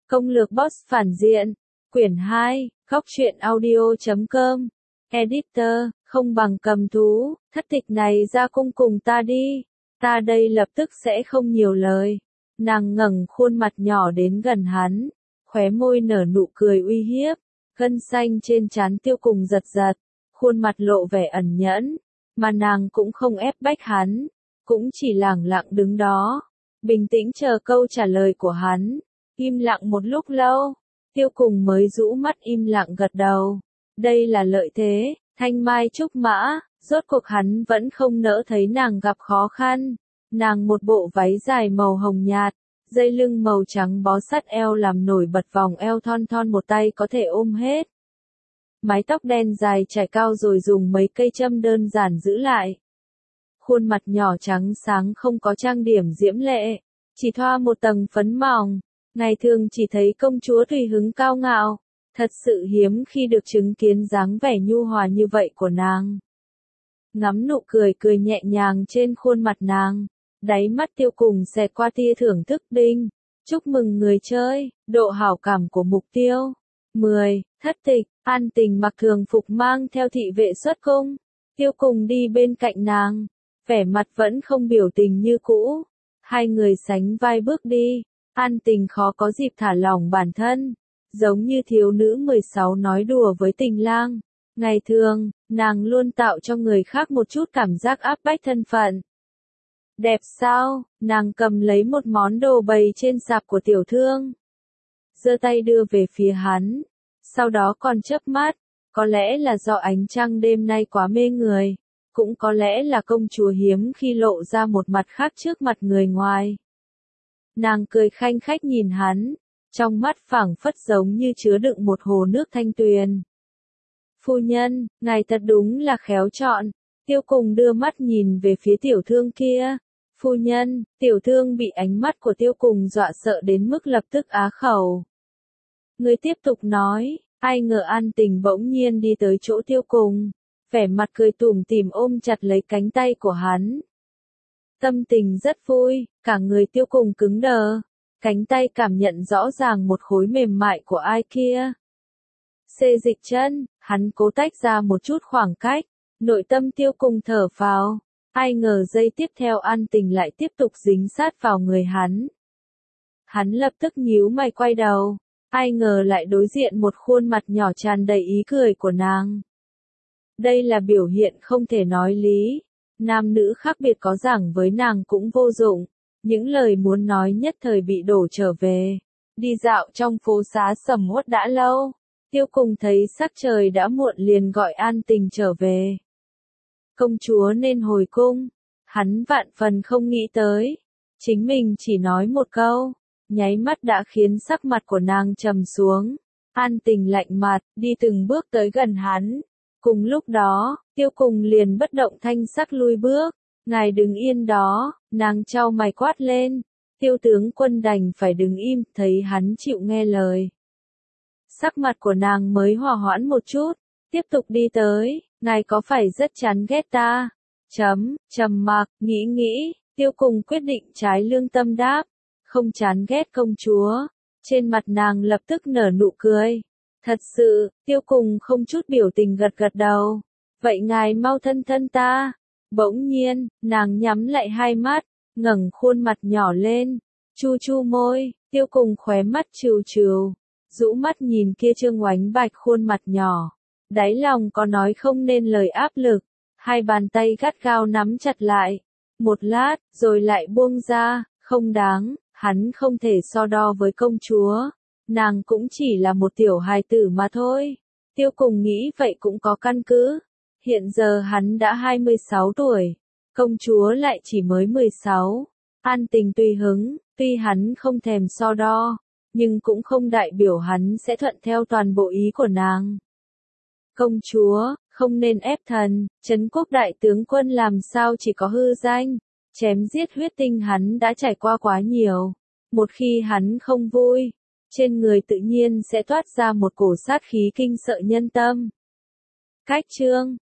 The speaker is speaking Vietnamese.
Công lược boss phản diện. Quyển 2, Góc truyện audio.com. Editor, không bằng cầm thú, thất tịch này ra cung cùng ta đi. Ta đây lập tức sẽ không nhiều lời. Nàng ngẩng khuôn mặt nhỏ đến gần hắn, khóe môi nở nụ cười uy hiếp, gân xanh trên trán Tiêu Cùng giật giật, khuôn mặt lộ vẻ ẩn nhẫn, mà nàng cũng không ép bách hắn, cũng chỉ lẳng lặng đứng đó, bình tĩnh chờ câu trả lời của hắn. Im lặng một lúc lâu, Tiêu Cùng mới rũ mắt im lặng gật đầu. Đây là lợi thế, thanh mai trúc mã, rốt cuộc hắn vẫn không nỡ thấy nàng gặp khó khăn. Nàng một bộ váy dài màu hồng nhạt, dây lưng màu trắng bó sát eo làm nổi bật vòng eo thon thon một tay có thể ôm hết. Mái tóc đen dài trải cao rồi dùng mấy cây châm đơn giản giữ lại. Khuôn mặt nhỏ trắng sáng không có trang điểm diễm lệ, chỉ thoa một tầng phấn mỏng. Ngày thường chỉ thấy công chúa tùy hứng cao ngạo, thật sự hiếm khi được chứng kiến dáng vẻ nhu hòa như vậy của nàng. Ngắm nụ cười cười nhẹ nhàng trên khuôn mặt nàng, đáy mắt Tiêu Cùng xẹt qua tia thưởng thức đinh. Chúc mừng người chơi, độ hảo cảm của mục tiêu. 10. Thất tịch, An Tình mặc thường phục mang theo thị vệ xuất cung. Tiêu Cùng đi bên cạnh nàng, vẻ mặt vẫn không biểu tình như cũ. Hai người sánh vai bước đi. An Tình khó có dịp thả lỏng bản thân, giống như thiếu nữ 16 nói đùa với tình lang. Ngày thường, nàng luôn tạo cho người khác một chút cảm giác áp bách thân phận. Đẹp sao? Nàng cầm lấy một món đồ bày trên sạp của tiểu thương, giơ tay đưa về phía hắn, sau đó còn chớp mắt. Có lẽ là do ánh trăng đêm nay quá mê người, cũng có lẽ là công chúa hiếm khi lộ ra một mặt khác trước mặt người ngoài. Nàng cười khanh khách nhìn hắn, trong mắt phảng phất giống như chứa đựng một hồ nước thanh tuyền. Phu nhân, ngài thật đúng là khéo chọn. Tiêu Cùng đưa mắt nhìn về phía tiểu thương kia. Phu nhân, tiểu thương bị ánh mắt của Tiêu Cùng dọa sợ đến mức lập tức á khẩu. Người tiếp tục nói, ai ngờ An Tình bỗng nhiên đi tới chỗ Tiêu Cùng, vẻ mặt cười tủm tỉm ôm chặt lấy cánh tay của hắn. Tâm tình rất vui, cả người Tiêu Cùng cứng đờ, cánh tay cảm nhận rõ ràng một khối mềm mại của ai kia. Xê dịch chân, hắn cố tách ra một chút khoảng cách, nội tâm Tiêu Cùng thở phào, ai ngờ giây tiếp theo An Tình lại tiếp tục dính sát vào người hắn. Hắn lập tức nhíu mày quay đầu, ai ngờ lại đối diện một khuôn mặt nhỏ tràn đầy ý cười của nàng. Đây là biểu hiện không thể nói lý. Nam nữ khác biệt có rằng với nàng cũng vô dụng, những lời muốn nói nhất thời bị đổ trở về. Đi dạo trong phố xá sầm uất đã lâu, Tiêu Cùng thấy sắc trời đã muộn liền gọi An Tình trở về. Công chúa nên hồi cung, hắn vạn phần không nghĩ tới, chính mình chỉ nói một câu, nháy mắt đã khiến sắc mặt của nàng trầm xuống. An Tình lạnh mặt, đi từng bước tới gần hắn. Cùng lúc đó, Tiêu Cùng liền bất động thanh sắc lui bước. Ngài đứng yên đó, nàng chau mày quát lên. Tiêu tướng quân đành phải đứng im, thấy hắn chịu nghe lời. Sắc mặt của nàng mới hòa hoãn một chút, tiếp tục đi tới, ngài có phải rất chán ghét ta? Trầm mặc, nghĩ, Tiêu Cùng quyết định trái lương tâm đáp. Không chán ghét công chúa. Trên mặt nàng lập tức nở nụ cười. Thật sự, Tiêu Cùng không chút biểu tình gật gật đầu. Vậy ngài mau thân thân ta. Bỗng nhiên, nàng nhắm lại hai mắt, ngẩng khuôn mặt nhỏ lên, chu môi. Tiêu Cùng khóe mắt trừ trừ, rũ mắt nhìn kia trương oánh bạch khuôn mặt nhỏ. Đáy lòng có nói không nên lời áp lực, hai bàn tay gắt gao nắm chặt lại. Một lát, rồi lại buông ra, không đáng, hắn không thể so đo với công chúa. Nàng cũng chỉ là một tiểu hài tử mà thôi. Tiêu Cùng nghĩ vậy cũng có căn cứ. Hiện giờ hắn đã 26 tuổi, công chúa lại chỉ mới 16. An Tình tùy hứng, tuy hắn không thèm so đo, nhưng cũng không đại biểu hắn sẽ thuận theo toàn bộ ý của nàng. Công chúa, không nên ép thần, Trấn Quốc đại tướng quân làm sao chỉ có hư danh, chém giết huyết tinh hắn đã trải qua quá nhiều. Một khi hắn không vui, trên người tự nhiên sẽ toát ra một cổ sát khí kinh sợ nhân tâm. Cách chương